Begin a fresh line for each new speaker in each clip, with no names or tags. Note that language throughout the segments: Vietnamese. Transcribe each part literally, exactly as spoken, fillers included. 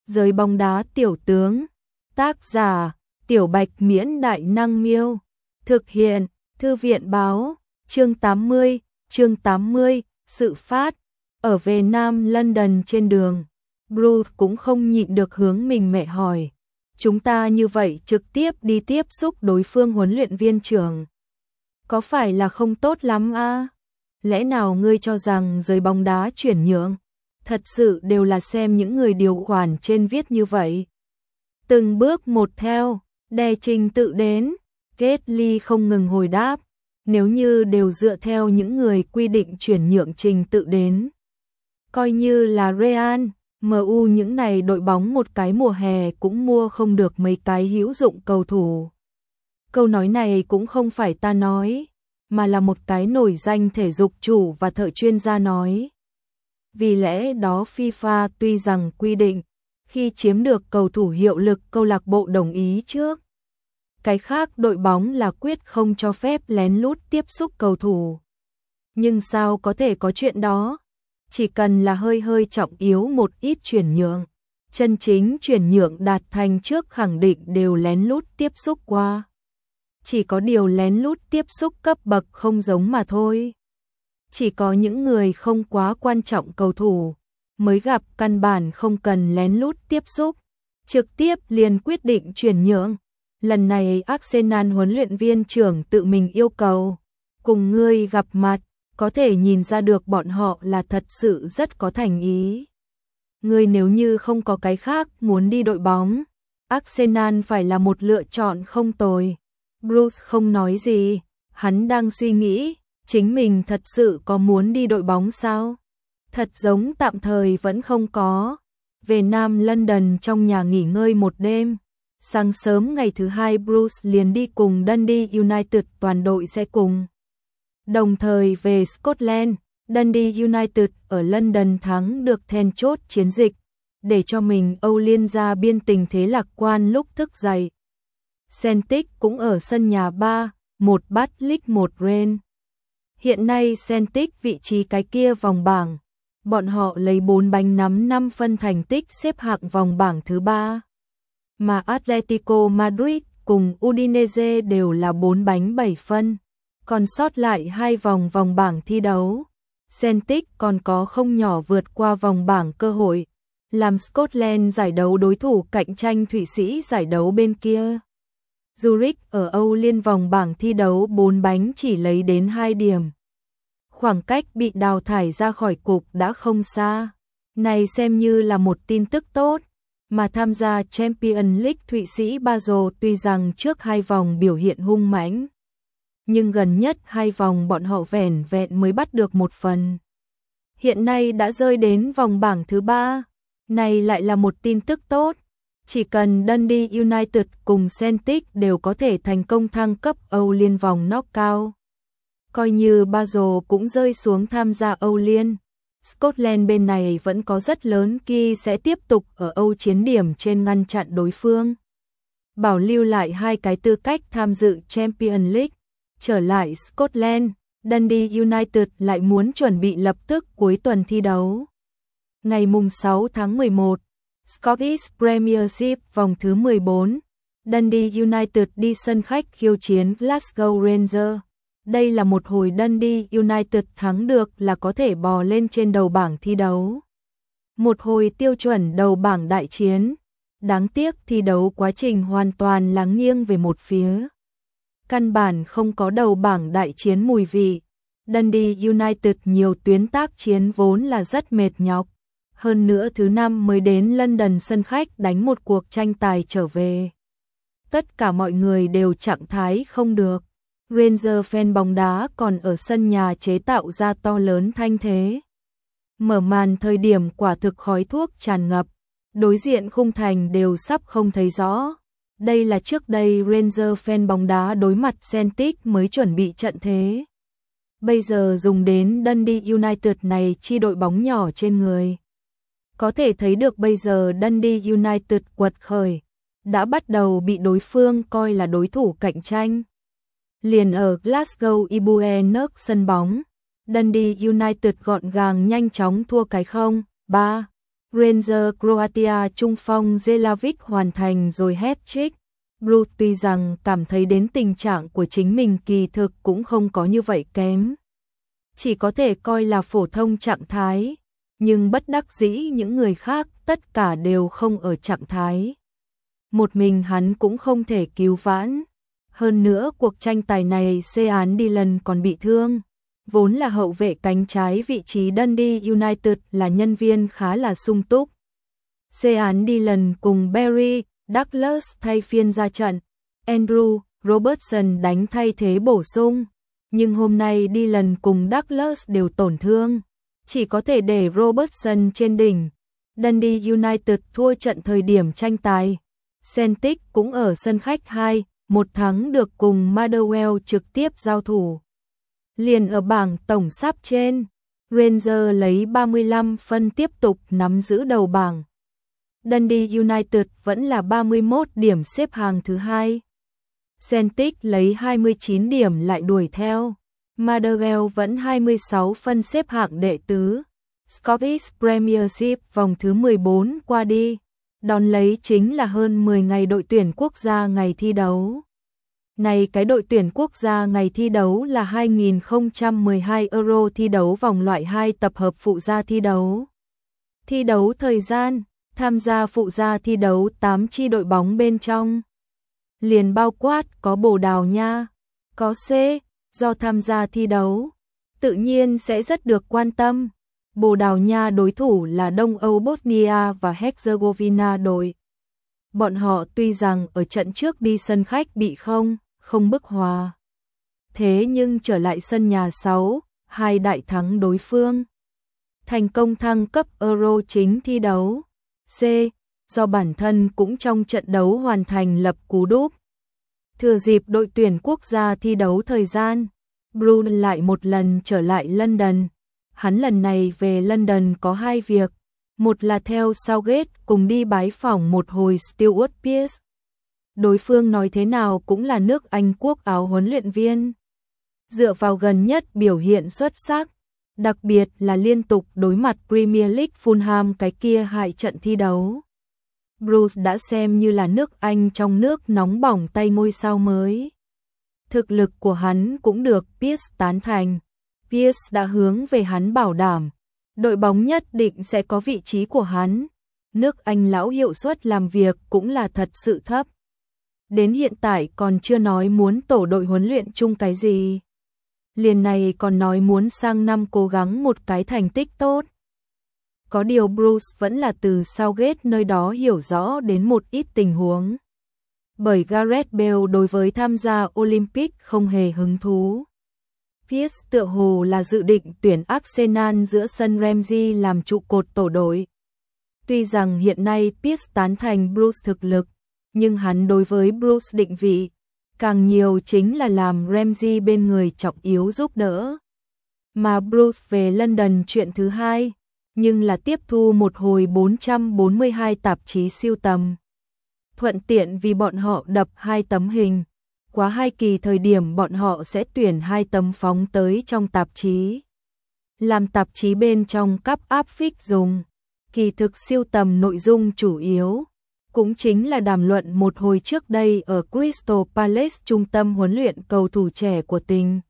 Giới bóng đá tiểu tướng. Tác giả: Tiểu Bạch Miễn Đại Năng Miêu. Thực hiện: Thư viện báo. Chương tám mươi. Chương tám mươi. Sự phát. Ở về Nam London trên đường, Bruce cũng không nhịn được hướng mình mẹ hỏi. Chúng ta như vậy trực tiếp đi tiếp xúc đối phương huấn luyện viên trưởng, có phải là không tốt lắm a? À? Lẽ nào ngươi cho rằng giới bóng đá chuyển nhượng thật sự đều là xem những người điều khoản trên viết như vậy? Từng bước một theo, đè trình tự đến. Gately không ngừng hồi đáp. Nếu như đều dựa theo những người quy định chuyển nhượng trình tự đến, coi như là Real, em u những này đội bóng một cái mùa hè cũng mua không được mấy cái hữu dụng cầu thủ. Câu nói này cũng không phải ta nói, mà là một cái nổi danh thể dục chủ và thợ chuyên gia nói. Vì lẽ đó FIFA tuy rằng quy định, khi chiếm được cầu thủ hiệu lực câu lạc bộ đồng ý trước, cái khác đội bóng là quyết không cho phép lén lút tiếp xúc cầu thủ. Nhưng sao có thể có chuyện đó? Chỉ cần là hơi hơi trọng yếu một ít chuyển nhượng, chân chính chuyển nhượng đạt thành trước khẳng định đều lén lút tiếp xúc qua. Chỉ có điều lén lút tiếp xúc cấp bậc không giống mà thôi. Chỉ có những người không quá quan trọng cầu thủ mới gặp căn bản không cần lén lút tiếp xúc, trực tiếp liền quyết định chuyển nhượng. Lần này Arsenal huấn luyện viên trưởng tự mình yêu cầu cùng ngươi gặp mặt, có thể nhìn ra được bọn họ là thật sự rất có thành ý. Ngươi nếu như không có cái khác muốn đi đội bóng, Arsenal phải là một lựa chọn không tồi. Bruce không nói gì, hắn đang suy nghĩ, chính mình thật sự có muốn đi đội bóng sao? Thật giống tạm thời vẫn không có. Về Nam London trong nhà nghỉ ngơi một đêm. Sáng sớm ngày thứ hai Bruce liền đi cùng Dundee United, toàn đội sẽ cùng. Đồng thời về Scotland, Dundee United ở London thắng được then chốt chiến dịch, để cho mình Âu Liên ra biên tình thế lạc quan lúc thức dậy. Celtic cũng ở sân nhà ba một bắt League một Rennes. Hiện nay Celtic vị trí cái kia vòng bảng, bọn họ lấy bốn bánh nắm năm phân thành tích xếp hạng vòng bảng thứ ba. Mà Atletico Madrid cùng Udinese đều là bốn bánh bảy phân, còn sót lại hai vòng vòng bảng thi đấu. Celtic còn có không nhỏ vượt qua vòng bảng cơ hội, làm Scotland giải đấu đối thủ cạnh tranh Thụy Sĩ giải đấu bên kia. Zurich ở Âu Liên vòng bảng thi đấu bốn bánh chỉ lấy đến hai điểm. Khoảng cách bị đào thải ra khỏi cục đã không xa. Này xem như là một tin tức tốt. Mà tham gia Champions League Thụy Sĩ Basel tuy rằng trước hai vòng biểu hiện hung mãnh, nhưng gần nhất hai vòng bọn họ vẻn vẹn mới bắt được một phần. Hiện nay đã rơi đến vòng bảng thứ ba. Này lại là một tin tức tốt. Chỉ cần Dundee United cùng Celtic đều có thể thành công thăng cấp Âu Liên vòng knockout, coi như Basel cũng rơi xuống tham gia Âu Liên, Scotland bên này vẫn có rất lớn kỳ sẽ tiếp tục ở Âu chiến điểm trên ngăn chặn đối phương, bảo lưu lại hai cái tư cách tham dự Champions League. Trở lại Scotland, Dundee United lại muốn chuẩn bị lập tức cuối tuần thi đấu. Ngày mùng sáu tháng mười một, Scottish Premiership vòng thứ mười bốn, Dundee United đi sân khách khiêu chiến Glasgow Rangers. Đây là một hồi Dundee United thắng được là có thể bò lên trên đầu bảng thi đấu. Một hồi tiêu chuẩn đầu bảng đại chiến. Đáng tiếc thi đấu quá trình hoàn toàn là nghiêng về một phía. Căn bản không có đầu bảng đại chiến mùi vị. Dundee United nhiều tuyến tác chiến vốn là rất mệt nhọc. Hơn nữa thứ năm mới đến London sân khách đánh một cuộc tranh tài trở về. Tất cả mọi người đều trạng thái không được. Rangers fan bóng đá còn ở sân nhà chế tạo ra to lớn thanh thế. Mở màn thời điểm quả thực khói thuốc tràn ngập, đối diện khung thành đều sắp không thấy rõ. Đây là trước đây Rangers fan bóng đá đối mặt Celtic mới chuẩn bị trận thế. Bây giờ dùng đến Dundee United này chi đội bóng nhỏ trên người. Có thể thấy được bây giờ Dundee United quật khởi, đã bắt đầu bị đối phương coi là đối thủ cạnh tranh. Liền ở Glasgow Ibuenos sân bóng, Dundee United gọn gàng nhanh chóng thua cái không, ba. Ranger Croatia trung phong Jelavic hoàn thành rồi hat-trick. Bruce tuy rằng cảm thấy đến tình trạng của chính mình kỳ thực cũng không có như vậy kém. Chỉ có thể coi là phổ thông trạng thái, nhưng bất đắc dĩ những người khác tất cả đều không ở trạng thái. Một mình hắn cũng không thể cứu vãn. Hơn nữa cuộc tranh tài này Sean Dillon còn bị thương. Vốn là hậu vệ cánh trái, vị trí Dundee United là nhân viên khá là sung túc. Sean Dillon cùng Barry Douglas thay phiên ra trận. Andrew Robertson đánh thay thế bổ sung. Nhưng hôm nay Dillon cùng Douglas đều tổn thương. Chỉ có thể để Robertson trên đỉnh. Dundee United thua trận thời điểm tranh tài. Celtic cũng ở sân khách hai một thắng được cùng Motherwell trực tiếp giao thủ. Liền ở bảng tổng sắp trên, Rangers lấy ba mươi lăm phân tiếp tục nắm giữ đầu bảng. Dundee United vẫn là ba mươi mốt điểm xếp hàng thứ hai. Celtic lấy hai mươi chín điểm lại đuổi theo. Motherwell vẫn hai mươi sáu phân xếp hạng đệ tứ. Scottish Premiership vòng thứ mười bốn qua đi. Đón lấy chính là hơn mười ngày đội tuyển quốc gia ngày thi đấu. Này cái đội tuyển quốc gia ngày thi đấu là hai nghìn không trăm mười hai Euro thi đấu vòng loại hai tập hợp phụ gia thi đấu. Thi đấu thời gian, tham gia phụ gia thi đấu tám chi đội bóng bên trong. Liền bao quát có Bồ Đào Nha, có C, do tham gia thi đấu, tự nhiên sẽ rất được quan tâm. Bồ Đào Nha đối thủ là Đông Âu Bosnia và Herzegovina đội. Bọn họ tuy rằng ở trận trước đi sân khách bị không, không bức hòa. Thế nhưng trở lại sân nhà sáu, hai đại thắng đối phương. Thành công thăng cấp Euro chính thi đấu. C, do bản thân cũng trong trận đấu hoàn thành lập cú đúp. Thừa dịp đội tuyển quốc gia thi đấu thời gian, Bruce lại một lần trở lại London. Hắn lần này về London có hai việc. Một là theo Southgate cùng đi bái phỏng một hồi Stuart Pearce. Đối phương nói thế nào cũng là nước Anh quốc áo huấn luyện viên. Dựa vào gần nhất biểu hiện xuất sắc, đặc biệt là liên tục đối mặt Premier League Fulham cái kia hại trận thi đấu. Bruce đã xem như là nước Anh trong nước nóng bỏng tay ngôi sao mới. Thực lực của hắn cũng được Pearce tán thành. Pearce đã hướng về hắn bảo đảm, đội bóng nhất định sẽ có vị trí của hắn. Nước Anh lão hiệu suất làm việc cũng là thật sự thấp. Đến hiện tại còn chưa nói muốn tổ đội huấn luyện chung cái gì. Liền này còn nói muốn sang năm cố gắng một cái thành tích tốt. Có điều Bruce vẫn là từ Southgate nơi đó hiểu rõ đến một ít tình huống. Bởi Gareth Bale đối với tham gia Olympic không hề hứng thú. Pearce tựa hồ là dự định tuyển Arsenal giữa sân Ramsey làm trụ cột tổ đội. Tuy rằng hiện nay Pearce tán thành Bruce thực lực, nhưng hắn đối với Bruce định vị càng nhiều chính là làm Ramsey bên người trọng yếu giúp đỡ. Mà Bruce về London chuyện thứ hai, nhưng là tiếp thu một hồi bốn trăm bốn mươi hai tạp chí siêu tầm. Thuận tiện vì bọn họ đập hai tấm hình. Quá hai kỳ thời điểm bọn họ sẽ tuyển hai tấm phóng tới trong tạp chí. Làm tạp chí bên trong cắp áp phích dùng. Kỳ thực siêu tầm nội dung chủ yếu. Cũng chính là đàm luận một hồi trước đây ở Crystal Palace trung tâm huấn luyện cầu thủ trẻ của tình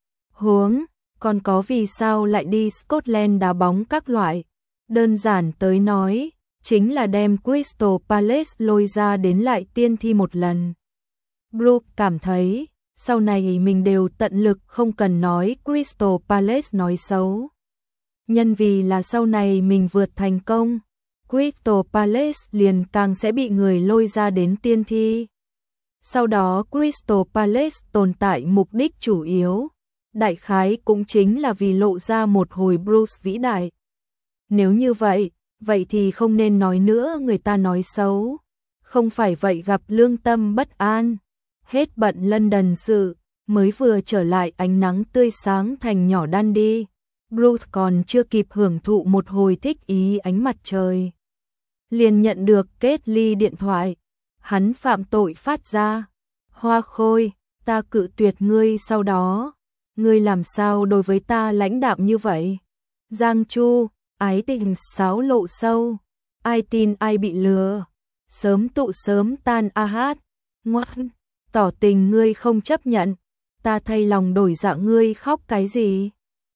huống. Còn có vì sao lại đi Scotland đá bóng các loại. Đơn giản tới nói, chính là đem Crystal Palace lôi ra đến lại tiên thi một lần. Bruce cảm thấy, sau này mình đều tận lực không cần nói Crystal Palace nói xấu. Nhân vì là sau này mình vượt thành công, Crystal Palace liền càng sẽ bị người lôi ra đến tiên thi. Sau đó Crystal Palace tồn tại mục đích chủ yếu, đại khái cũng chính là vì lộ ra một hồi Bruce vĩ đại. Nếu như vậy, vậy thì không nên nói nữa người ta nói xấu. Không phải vậy gặp lương tâm bất an. Hết bận London sự, mới vừa trở lại ánh nắng tươi sáng thành nhỏ Dundee. Bruce còn chưa kịp hưởng thụ một hồi thích ý ánh mặt trời. Liền nhận được kết ly điện thoại. Hắn phạm tội phát ra. Hoa Khôi, ta cự tuyệt ngươi sau đó. Ngươi làm sao đối với ta lãnh đạm như vậy? Giang Chu, ái tình xáo lộ sâu. ai tin ai bị lừa. Sớm tụ sớm tan a hát, ngoan, tỏ tình ngươi không chấp nhận, ta thay lòng đổi dạ ngươi khóc cái gì?